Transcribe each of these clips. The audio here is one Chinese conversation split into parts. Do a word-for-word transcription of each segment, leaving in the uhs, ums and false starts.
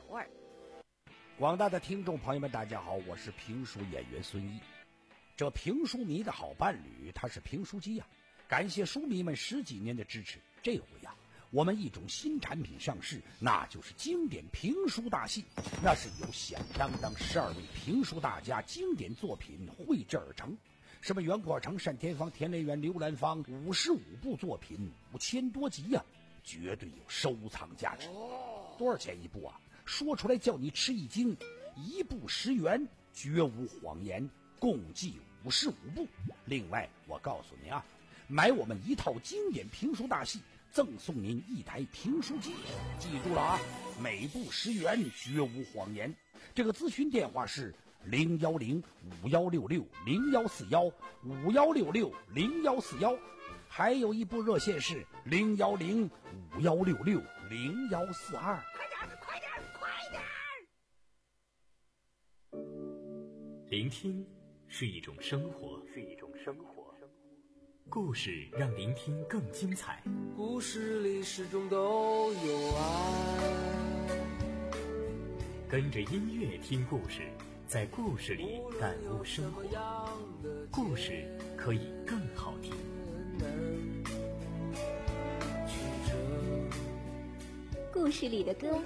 味儿。 广大的听众朋友们，大家好，我是评书演员孙一。这评书迷的好伴侣，他是评书机呀、啊。感谢书迷们十几年的支持，这回呀、啊，我们一种新产品上市，那就是经典评书大戏。那是由响当当十二位评书大家经典作品绘制而成，什么袁阔成、单田芳、田连元、刘兰芳，五十五部作品，五千多集呀、啊，绝对有收藏价值。多少钱一部啊？说出来叫你吃一惊，一部十元，绝无谎言，共计五十五部。另外，我告诉您啊，买我们一套经典评书大戏，赠送您一台评书机。记住了啊，每部十元，绝无谎言。这个咨询电话是零幺零五幺六六零幺四幺五幺六六零幺四幺，还有一部热线是零幺零五幺六六零幺四二。 快点，快点，快点！ 聆听是一种生活，是一种生活。故事让聆听更精彩。 故事里始终都有爱。 跟着音乐听故事，在故事里感悟生活。故事可以更好听。 故事里的歌。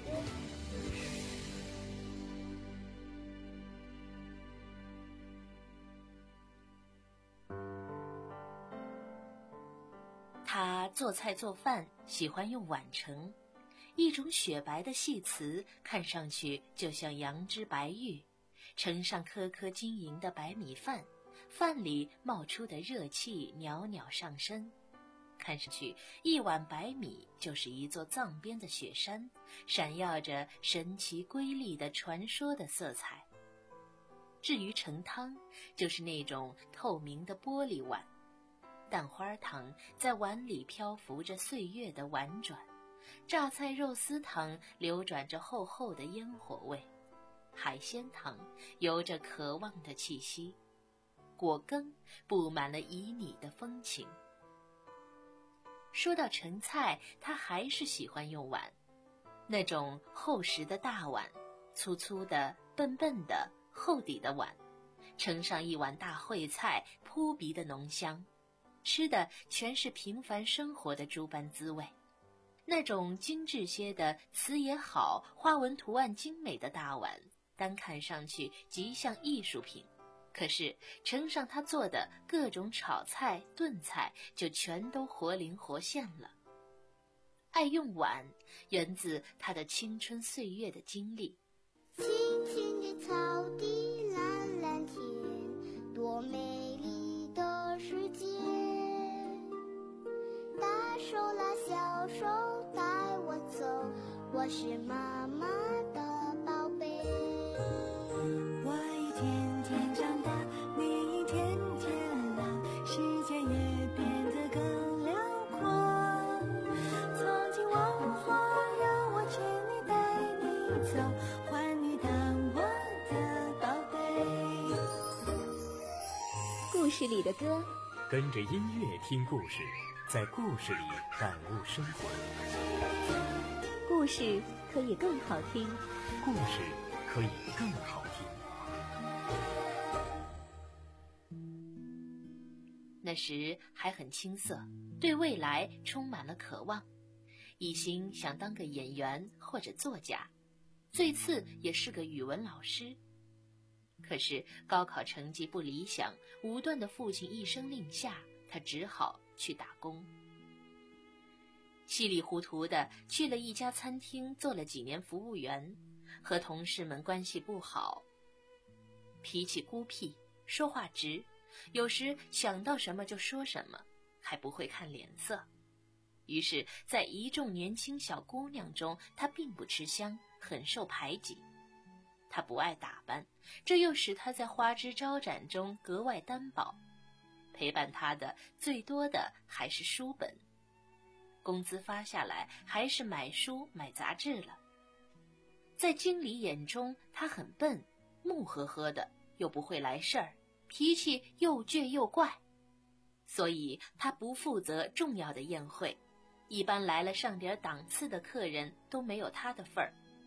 他做菜做饭喜欢用碗盛，一种雪白的细瓷，看上去就像羊脂白玉，盛上颗颗晶莹的白米饭，饭里冒出的热气袅袅上升，看上去一碗白米就是一座藏边的雪山，闪耀着神奇瑰丽的传说的色彩。至于盛汤，就是那种透明的玻璃碗，蛋花汤在碗里漂浮着岁月的婉转，榨菜肉丝汤流转着厚厚的烟火味，海鲜汤有着渴望的气息，果羹布满了旖旎的风情。说到盛菜，他还是喜欢用碗，那种厚实的大碗，粗粗的笨笨的厚底的碗，盛上一碗大烩菜，扑鼻的浓香，吃的全是平凡生活的诸般滋味。那种精致些的瓷也好，花纹图案精美的大碗，单看上去极像艺术品，可是盛上他做的各种炒菜炖菜，就全都活灵活现了。爱用碗源自他的青春岁月的经历。 青青的草地，蓝蓝天，多美丽的世界。大手拉小手带我走，我是妈妈的宝贝。 我一天天长大，你一天天老，世界也变得更辽阔。曾经问我，让我牵你带你走，换你当我的宝贝。 故事里的歌， 跟着音乐听故事，在故事里感悟生活。 故事可以更好听， 故事可以更好听。 那时还很青涩，对未来充满了渴望，一心想当个演员或者作家，最次也是个语文老师。可是高考成绩不理想，武断的父亲一声令下，他只好去打工。稀里糊涂的去了一家餐厅，做了几年服务员，和同事们关系不好，脾气孤僻，说话直，有时想到什么就说什么，还不会看脸色。于是在一众年轻小姑娘中，她并不吃香，很受排挤。她不爱打扮，这又使她在花枝招展中格外单薄。陪伴她的最多的还是书本，工资发下来还是买书买杂志了。在经理眼中，她很笨，木呵呵的，又不会来事儿，脾气又倔又怪，所以她不负责重要的宴会，一般来了上点档次的客人都没有她的份儿，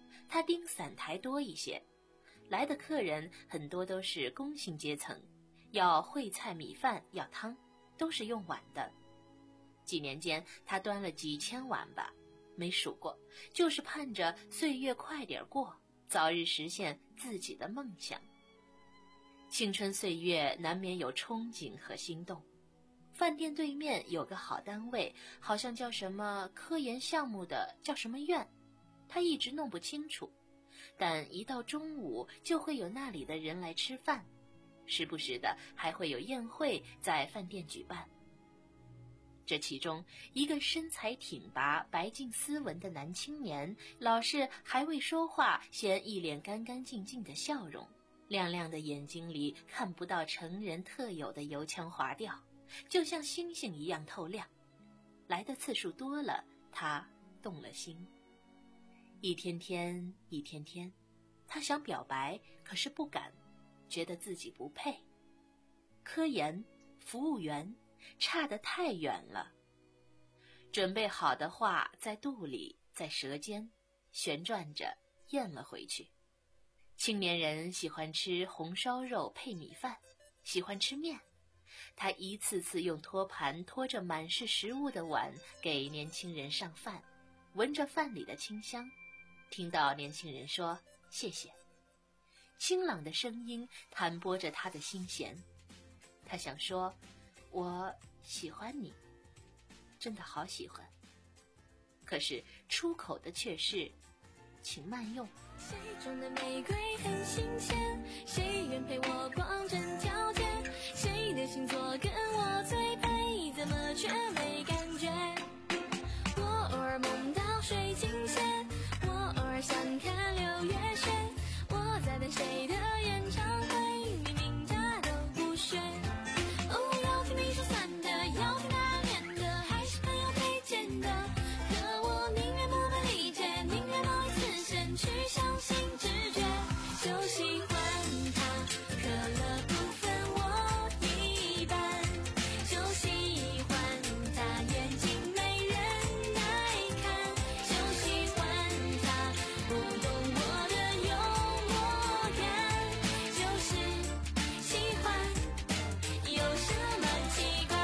他盯散台多一些，来的客人很多都是工薪阶层，要烩菜米饭要汤，都是用碗的。几年间他端了几千碗吧，没数过，就是盼着岁月快点过，早日实现自己的梦想。青春岁月难免有憧憬和心动。饭店对面有个好单位，好像叫什么科研项目的叫什么院，他一直弄不清楚，但一到中午就会有那里的人来吃饭，时不时的还会有宴会在饭店举办。这其中一个身材挺拔白净斯文的男青年，老是还未说话先一脸干干净净的笑容，亮亮的眼睛里看不到成人特有的油腔滑调，就像星星一样透亮。来的次数多了，他动了心。一天天一天天，他想表白，可是不敢，觉得自己不配。科研、服务员，差得太远了。准备好的话在肚里，在舌尖旋转着咽了回去。青年人喜欢吃红烧肉配米饭，喜欢吃面。他一次次用托盘拖着满是食物的碗给年轻人上饭，闻着饭里的清香，听到年轻人说谢谢，清朗的声音弹拨着他的心弦。他想说，我喜欢你，真的好喜欢。可是出口的却是请慢用。 谁种的玫瑰很新鲜，谁愿陪我逛整条街，谁的星座跟我最配，怎么却没感觉。我偶尔梦到水晶线，我偶尔想看六月雪，我在等谁的演唱会，明明他都不学。哦，要听你说酸的，要听他念的，还是朋友推荐的，可我宁愿不被理解，宁愿冒一次险去相信直觉，就喜欢他，可乐不分我一半，就喜欢他眼睛没人爱看，就喜欢他不懂我的幽默感，就是喜欢，有什么奇怪？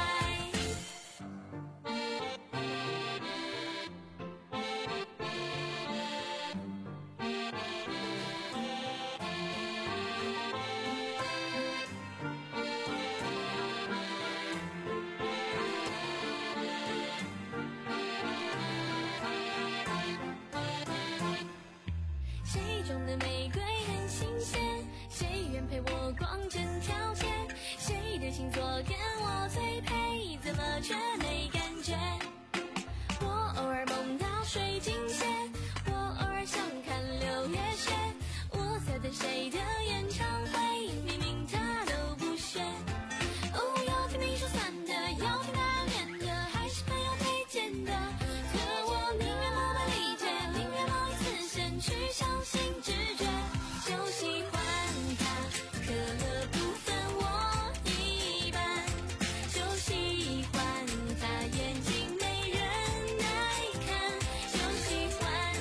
谁种的玫瑰很新鲜，谁愿陪我逛整条街，谁的星座跟我最配，怎么却没感觉。我偶尔梦到水晶线，我偶尔想看六月雪，我在等谁的演唱会，明明他都不学。哦，要听你说酸的，要听他念的，还是朋友推荐的，可我宁愿不被理解，宁愿冒一次险去相信直觉，就喜欢他，可乐不分我一半，就喜欢他眼睛没人爱看，就喜欢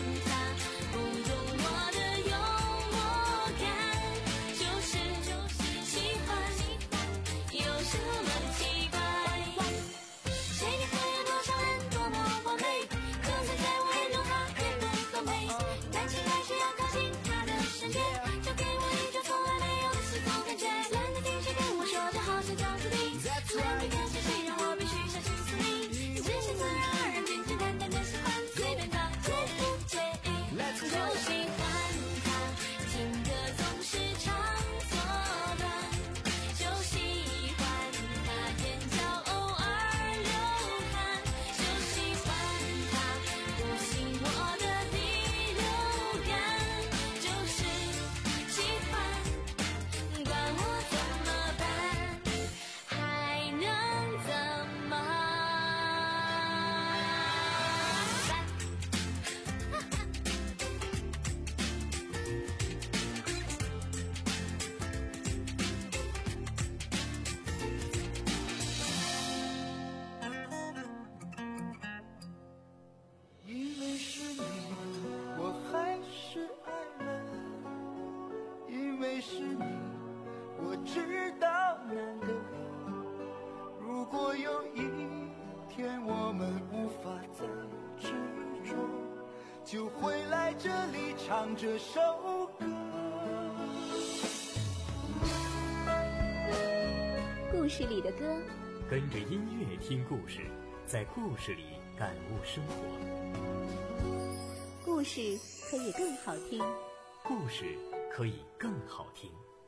在这里唱这首歌。 故事里的歌， 跟着音乐听故事，在故事里感悟生活。 故事可以更好听， 故事可以更好听。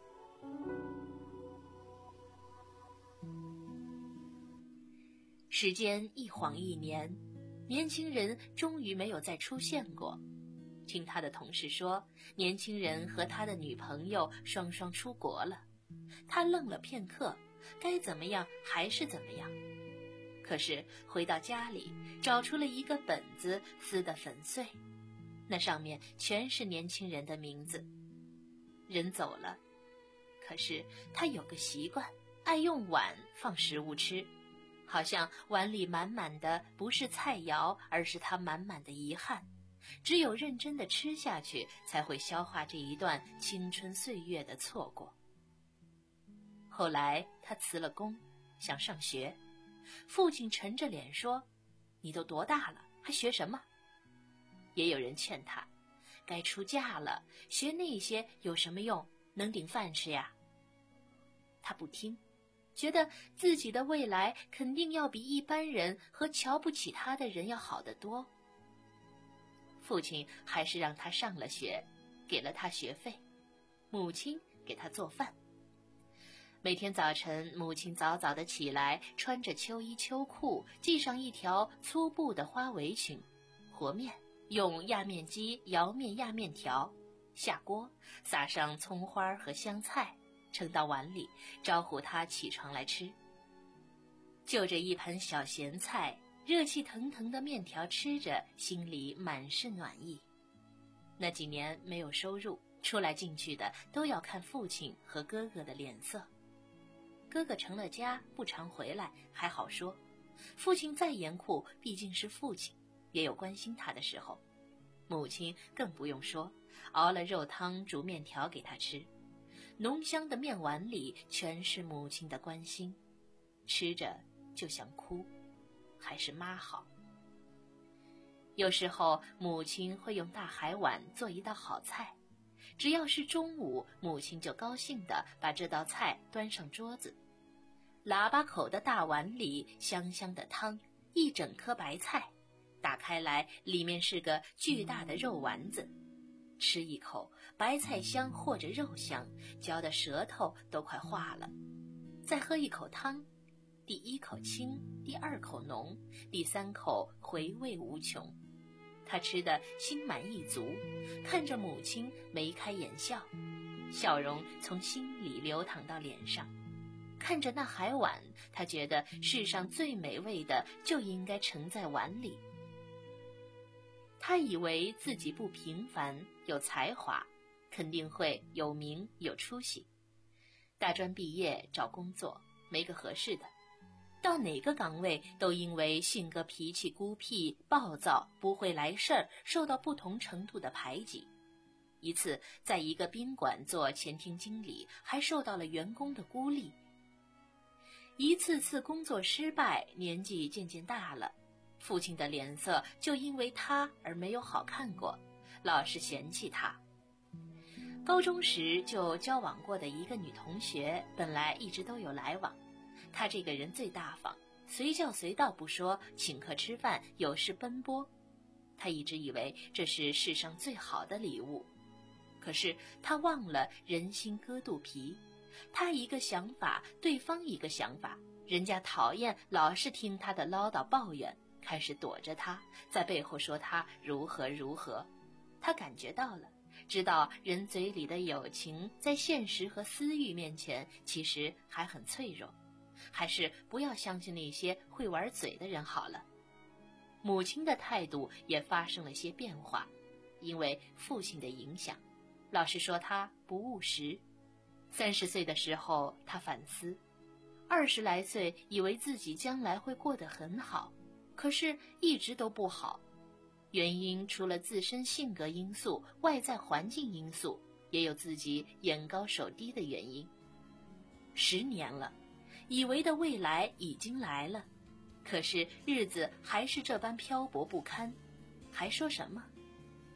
时间一晃一年，年轻人终于没有再出现过。听他的同事说，年轻人和他的女朋友双双出国了。他愣了片刻，该怎么样还是怎么样。可是回到家里，找出了一个本子，撕得粉碎，那上面全是年轻人的名字。人走了，可是他有个习惯，爱用碗放食物吃，好像碗里满满的不是菜肴，而是他满满的遗憾。只有认真的吃下去，才会消化这一段青春岁月的错过。后来他辞了工，想上学。父亲沉着脸说：“你都多大了，还学什么？”也有人劝他：“该出嫁了，学那些有什么用？能顶饭吃呀？”他不听，觉得自己的未来肯定要比一般人和瞧不起他的人要好得多。父亲还是让他上了学，给了他学费，母亲给他做饭。每天早晨，母亲早早地起来，穿着秋衣秋裤，系上一条粗布的花围裙，和面，用压面机摇面压面条，下锅，撒上葱花和香菜，盛到碗里，招呼他起床来吃。就这一盘小咸菜，热气腾腾的面条吃着，心里满是暖意。那几年没有收入，出来进去的都要看父亲和哥哥的脸色。哥哥成了家，不常回来，还好说。父亲再严酷，毕竟是父亲，也有关心他的时候。母亲更不用说，熬了肉汤煮面条给他吃，浓香的面碗里全是母亲的关心，吃着就想哭，还是妈好。有时候母亲会用大海碗做一道好菜，只要是中午，母亲就高兴地把这道菜端上桌子。喇叭口的大碗里香香的汤，一整颗白菜，打开来里面是个巨大的肉丸子。吃一口，白菜香或者肉香，嚼得舌头都快化了。再喝一口汤，第一口清，第二口浓，第三口回味无穷。他吃得心满意足，看着母亲眉开眼笑，笑容从心里流淌到脸上。看着那海碗，他觉得世上最美味的就应该盛在碗里。他以为自己不平凡，有才华，肯定会有名有出息。大专毕业找工作，没个合适的，到哪个岗位都因为性格脾气孤僻暴躁，不会来事儿，受到不同程度的排挤。一次在一个宾馆做前厅经理，还受到了员工的孤立。一次次工作失败，年纪渐渐大了，父亲的脸色就因为他而没有好看过，老是嫌弃他。高中时就交往过的一个女同学，本来一直都有来往，她这个人最大方，随叫随到不说，请客吃饭有事奔波。他一直以为这是世上最好的礼物，可是他忘了人心隔肚皮，他一个想法，对方一个想法，人家讨厌老是听他的唠叨抱怨，开始躲着他，在背后说他如何如何。他感觉到了，知道人嘴里的友情在现实和私欲面前其实还很脆弱，还是不要相信那些会玩嘴的人好了。母亲的态度也发生了些变化，因为父亲的影响，老是说他不务实。三十岁的时候，他反思，二十来岁以为自己将来会过得很好，可是一直都不好。原因除了自身性格因素，外在环境因素，也有自己眼高手低的原因。十年了，以为的未来已经来了，可是日子还是这般漂泊不堪，还说什么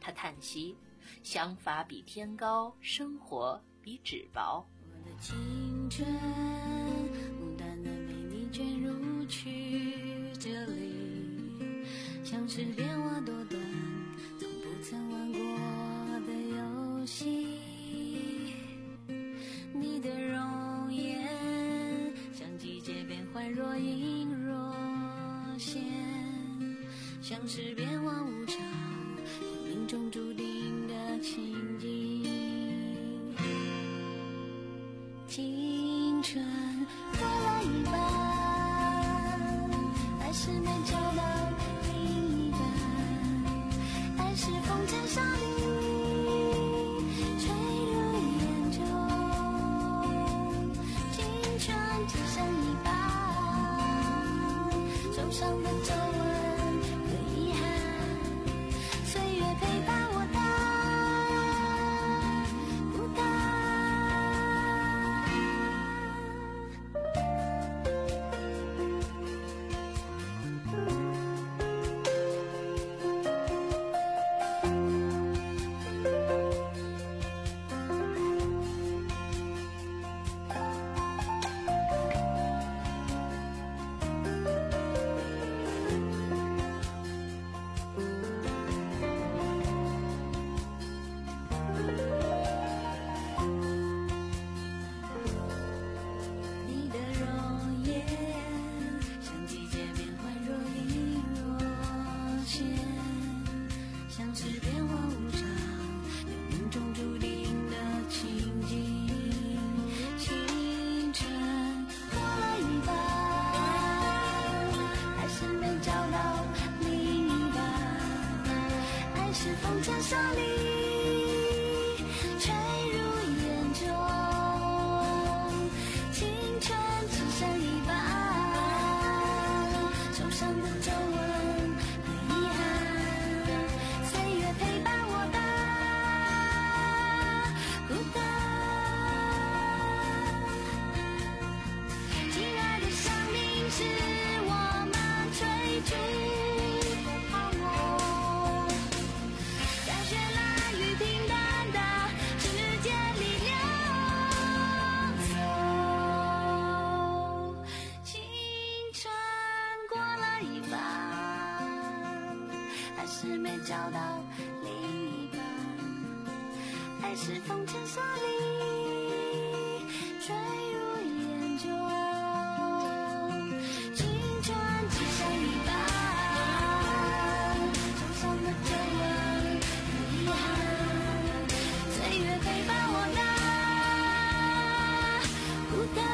他叹息，想法比天高，生活比纸薄。 我的青春牡丹的美丽卷入曲折里，像是变化多端从不曾玩过的游戏。你的容颜像季节变换，若隐若现，像是变幻无常，有命中注定的情景。青春过了一半，还是没找到另一半，还是风尘沙砾吹入眼中，青春只剩一半，手上的皱纹和遗憾，岁月陪伴我到孤单。你的容颜像季节变换，若隐若现，像是变幻无常，有命中注定的情景。青春过了一半，还是没找到另一半，爱是风尘沙砾吹入眼中，青春只剩一半，手上的皱纹和遗憾，岁月陪伴我到孤单。亲爱的生命是我们追逐的泡沫，在绚烂与平淡的世界里流走。青春过了一半，还是没找到另一半，还是风尘沙砾吹入眼中，青春只剩一半，手上的皱纹和遗憾，岁月陪伴我到孤单。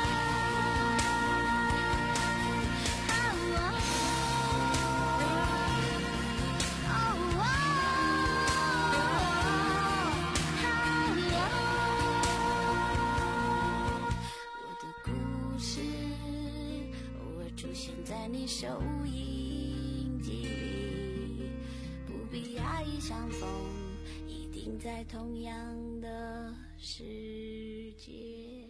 我的故事偶尔出现在你收音机里，不必压抑相逢，一定在同样的世界。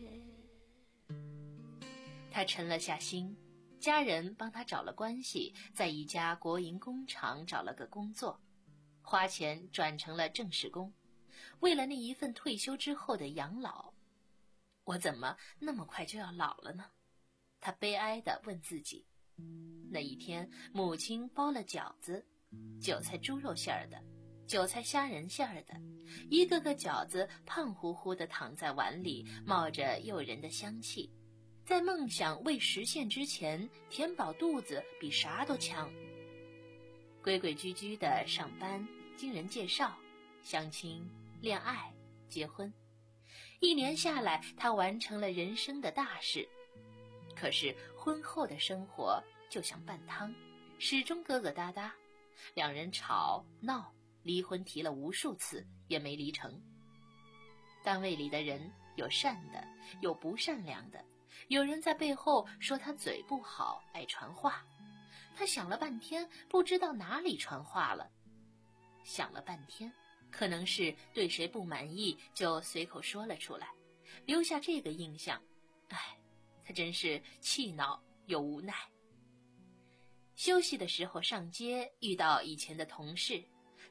他沉了下心，家人帮他找了关系，在一家国营工厂找了个工作，花钱转成了正式工，为了那一份退休之后的养老。我怎么那么快就要老了呢？他悲哀地问自己。那一天，母亲包了饺子，韭菜猪肉馅儿的，韭菜虾仁馅儿的，一个个饺子胖乎乎地躺在碗里，冒着诱人的香气。在梦想未实现之前，填饱肚子比啥都强。规规矩矩地上班，经人介绍，相亲、恋爱、结婚。一年下来，他完成了人生的大事。可是婚后的生活就像拌汤，始终疙疙瘩瘩，两人吵闹，离婚提了无数次也没离成。单位里的人有善的，有不善良的，有人在背后说他嘴不好，爱传话。他想了半天，不知道哪里传话了。想了半天，可能是对谁不满意，就随口说了出来，留下这个印象。唉，他真是气恼又无奈。休息的时候上街，遇到以前的同事，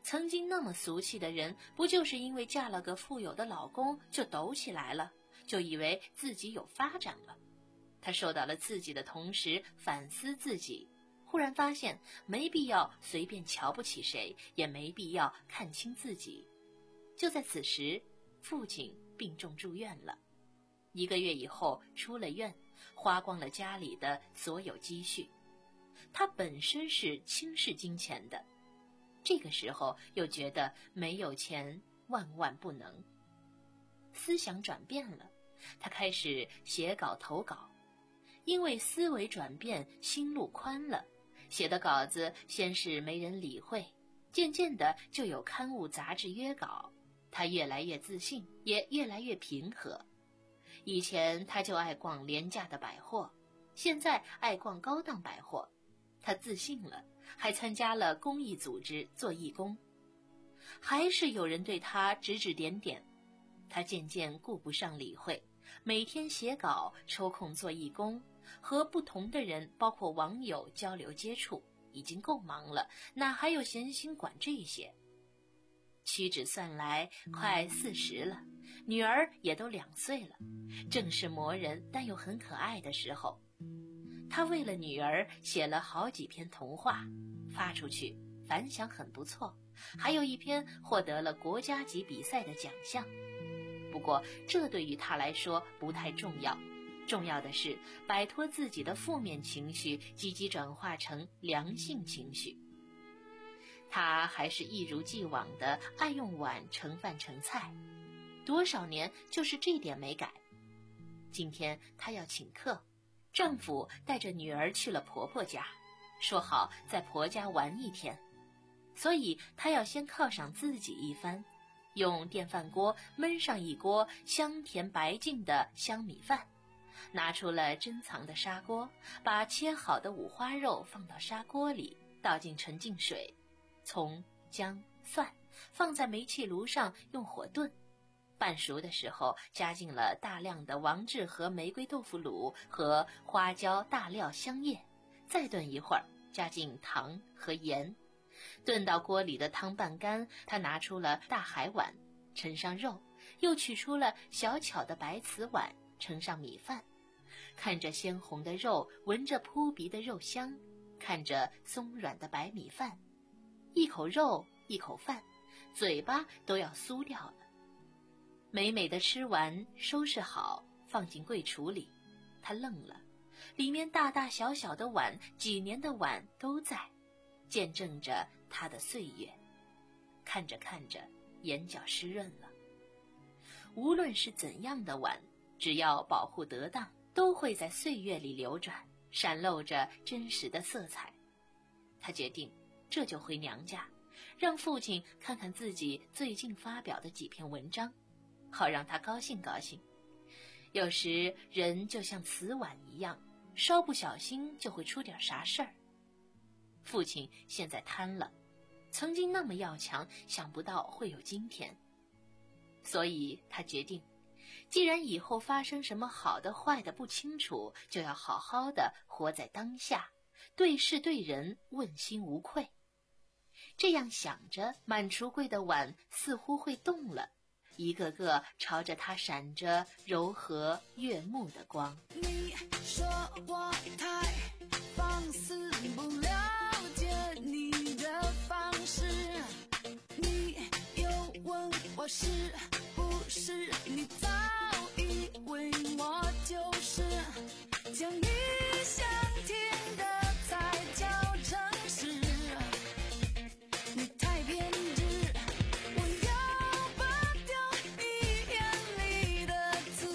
曾经那么俗气的人，不就是因为嫁了个富有的老公就抖起来了，就以为自己有发展了？他受到了刺激的同时反思自己，忽然发现没必要随便瞧不起谁，也没必要看清自己。就在此时，父亲病重住院了，一个月以后出了院，花光了家里的所有积蓄。他本身是轻视金钱的，这个时候又觉得没有钱万万不能。思想转变了，他开始写稿投稿，因为思维转变，心路宽了，写的稿子先是没人理会，渐渐的就有刊物杂志约稿，他越来越自信，也越来越平和。以前他就爱逛廉价的百货，现在爱逛高档百货。他自信了，还参加了公益组织做义工。还是有人对他指指点点，他渐渐顾不上理会，每天写稿，抽空做义工，和不同的人包括网友交流接触，已经够忙了，哪还有闲心管这些？屈指算来快四十了，女儿也都两岁了，正是磨人但又很可爱的时候。他为了女儿写了好几篇童话，发出去反响很不错，还有一篇获得了国家级比赛的奖项。不过这对于他来说不太重要，重要的是摆脱自己的负面情绪，积极转化成良性情绪。他还是一如既往的爱用碗盛饭盛菜，多少年就是这点没改。今天他要请客，丈夫带着女儿去了婆婆家，说好在婆家玩一天，所以她要先犒赏自己一番，用电饭锅焖上一锅香甜白净的香米饭，拿出了珍藏的砂锅，把切好的五花肉放到砂锅里，倒进纯净水，葱、姜、蒜放在煤气炉上用火炖，半熟的时候加进了大量的王致和玫瑰豆腐乳和花椒、大料、香叶，再炖一会儿，加进糖和盐，炖到锅里的汤半干，他拿出了大海碗盛上肉，又取出了小巧的白瓷碗盛上米饭，看着鲜红的肉，闻着扑鼻的肉香，看着松软的白米饭，一口肉一口饭，嘴巴都要酥掉了。美美的吃完，收拾好放进柜橱里，他愣了，里面大大小小的碗，几年的碗都在，见证着他的岁月。看着看着，眼角湿润了。无论是怎样的碗，只要保护得当，都会在岁月里流转，闪露着真实的色彩。他决定这就回娘家，让父亲看看自己最近发表的几篇文章，好让他高兴高兴。有时人就像瓷碗一样，稍不小心就会出点啥事儿。父亲现在瘫了，曾经那么要强，想不到会有今天。所以他决定，既然以后发生什么好的坏的不清楚，就要好好的活在当下，对事对人问心无愧。这样想着，满橱柜的碗似乎会动了，一个个朝着他闪着柔和悦目的光。 你说我太放肆，不了解你的方式，你又问我是不是你早以为我就是将你想听的才叫真实，你太偏执，我要拔掉你眼里的刺，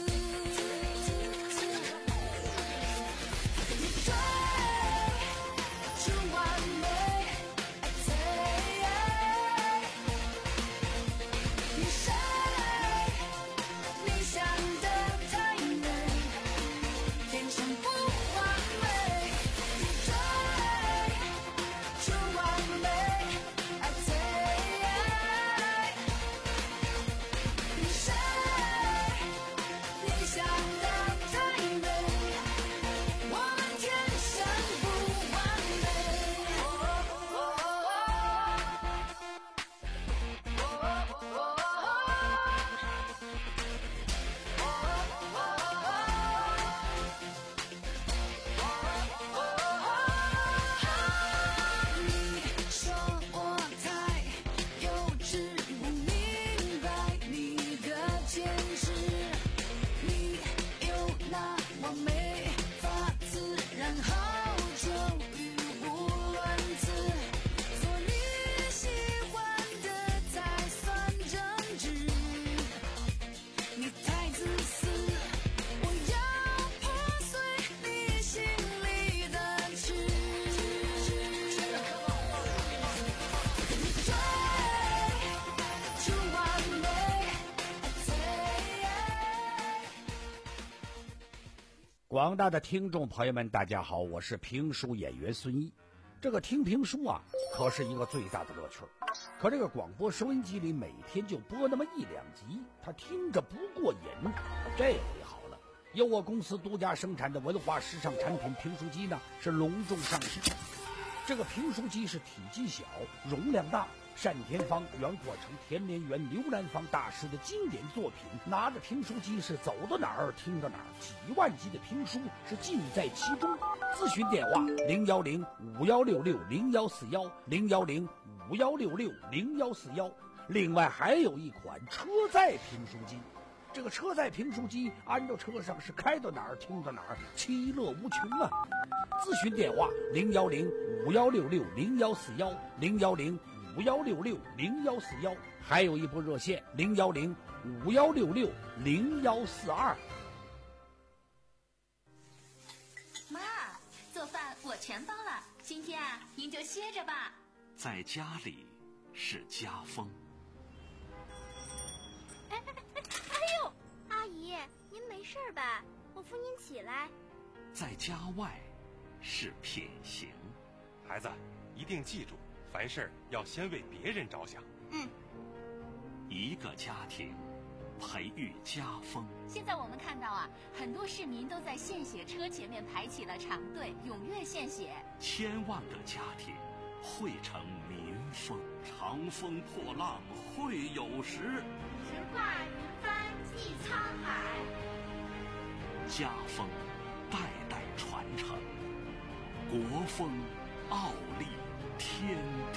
你追逐完美，你谁你想的太美，天生不坏。 广大的听众朋友们，大家好，我是评书演员孙一。这个听评书啊，可是一个最大的乐趣。可这个广播收音机里每天就播那么一两集，他听着不过瘾。这回好了，由我公司独家生产的文化时尚产品评书机呢，是隆重上市。这个评书机是体积小，容量大。单田芳、袁阔成、田连元、刘兰芳大师的经典作品，拿着评书机是走到哪儿听到哪儿，几万集的评书是尽在其中。咨询电话零幺零五幺六六零幺四幺零幺零五幺六六零幺四幺。另外还有一款车载评书机，这个车载评书机安到车上是开到哪儿听到哪儿，其乐无穷啊！咨询电话零幺零五幺六六零幺四幺零幺零五幺六六零幺四幺，还有一部热线零幺零五幺六六零幺四二。 妈，做饭我全包了，今天啊，您就歇着吧。 在家里是家风。 哎哎哎哎呦，阿姨，您没事吧？我扶您起来。 在家外是品行。 孩子，一定记住，凡事要先为别人着想。 嗯。 一个家庭培育家风。 现在我们看到啊，很多市民都在献血车前面排起了长队，踊跃献血。 千万个家庭汇成民风。长风破浪会有时， 直挂云帆济沧海。 家风代代传承，国风傲立天地。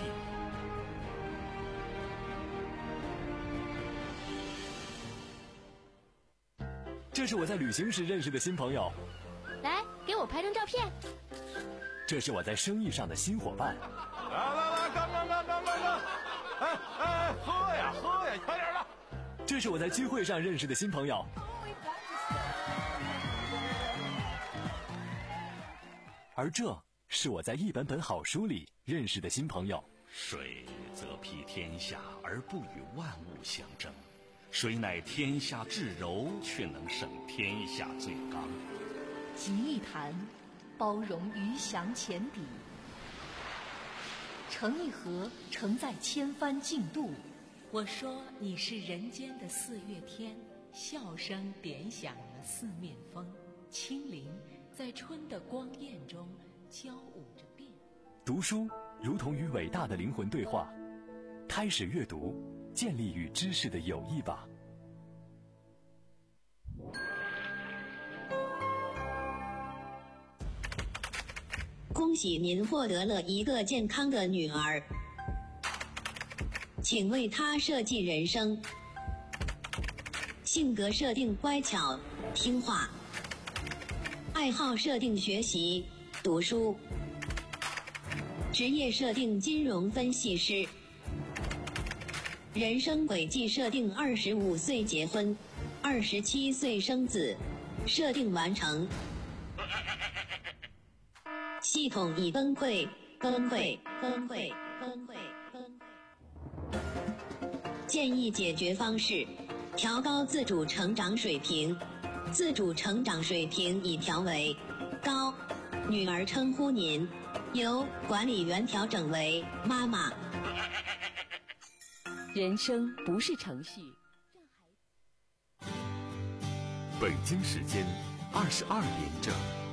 这是我在旅行时认识的新朋友， 来给我拍张照片。 这是我在生意上的新伙伴。 来来来，干干干干干干！哎哎，喝呀喝呀，快点的！ 这是我在聚会上认识的新朋友。而这是我在一本本好书里认识的新朋友。 水则披天下而不与万物相争，水乃天下至柔，却能胜天下最刚。 集一坛，包容鱼翔浅底；盛一盒，承载千帆竞渡。 我说你是人间的四月天，笑声点响了四面风，清灵在春的光艳中交舞着变。 读书如同与伟大的灵魂对话，开始阅读，建立与知识的友谊吧。 恭喜您获得了一个健康的女儿，请为她设计人生。性格设定乖巧听话，爱好设定学习读书，职业设定金融分析师，人生轨迹设定二十五岁结婚，二十七岁生子，设定完成。系统已崩溃，崩溃，崩溃，崩溃，崩溃。建议解决方式：调高自主成长水平。自主成长水平已调为高。女儿称呼您，由管理员调整为妈妈。 人生不是程序。 北京时间二十二点整。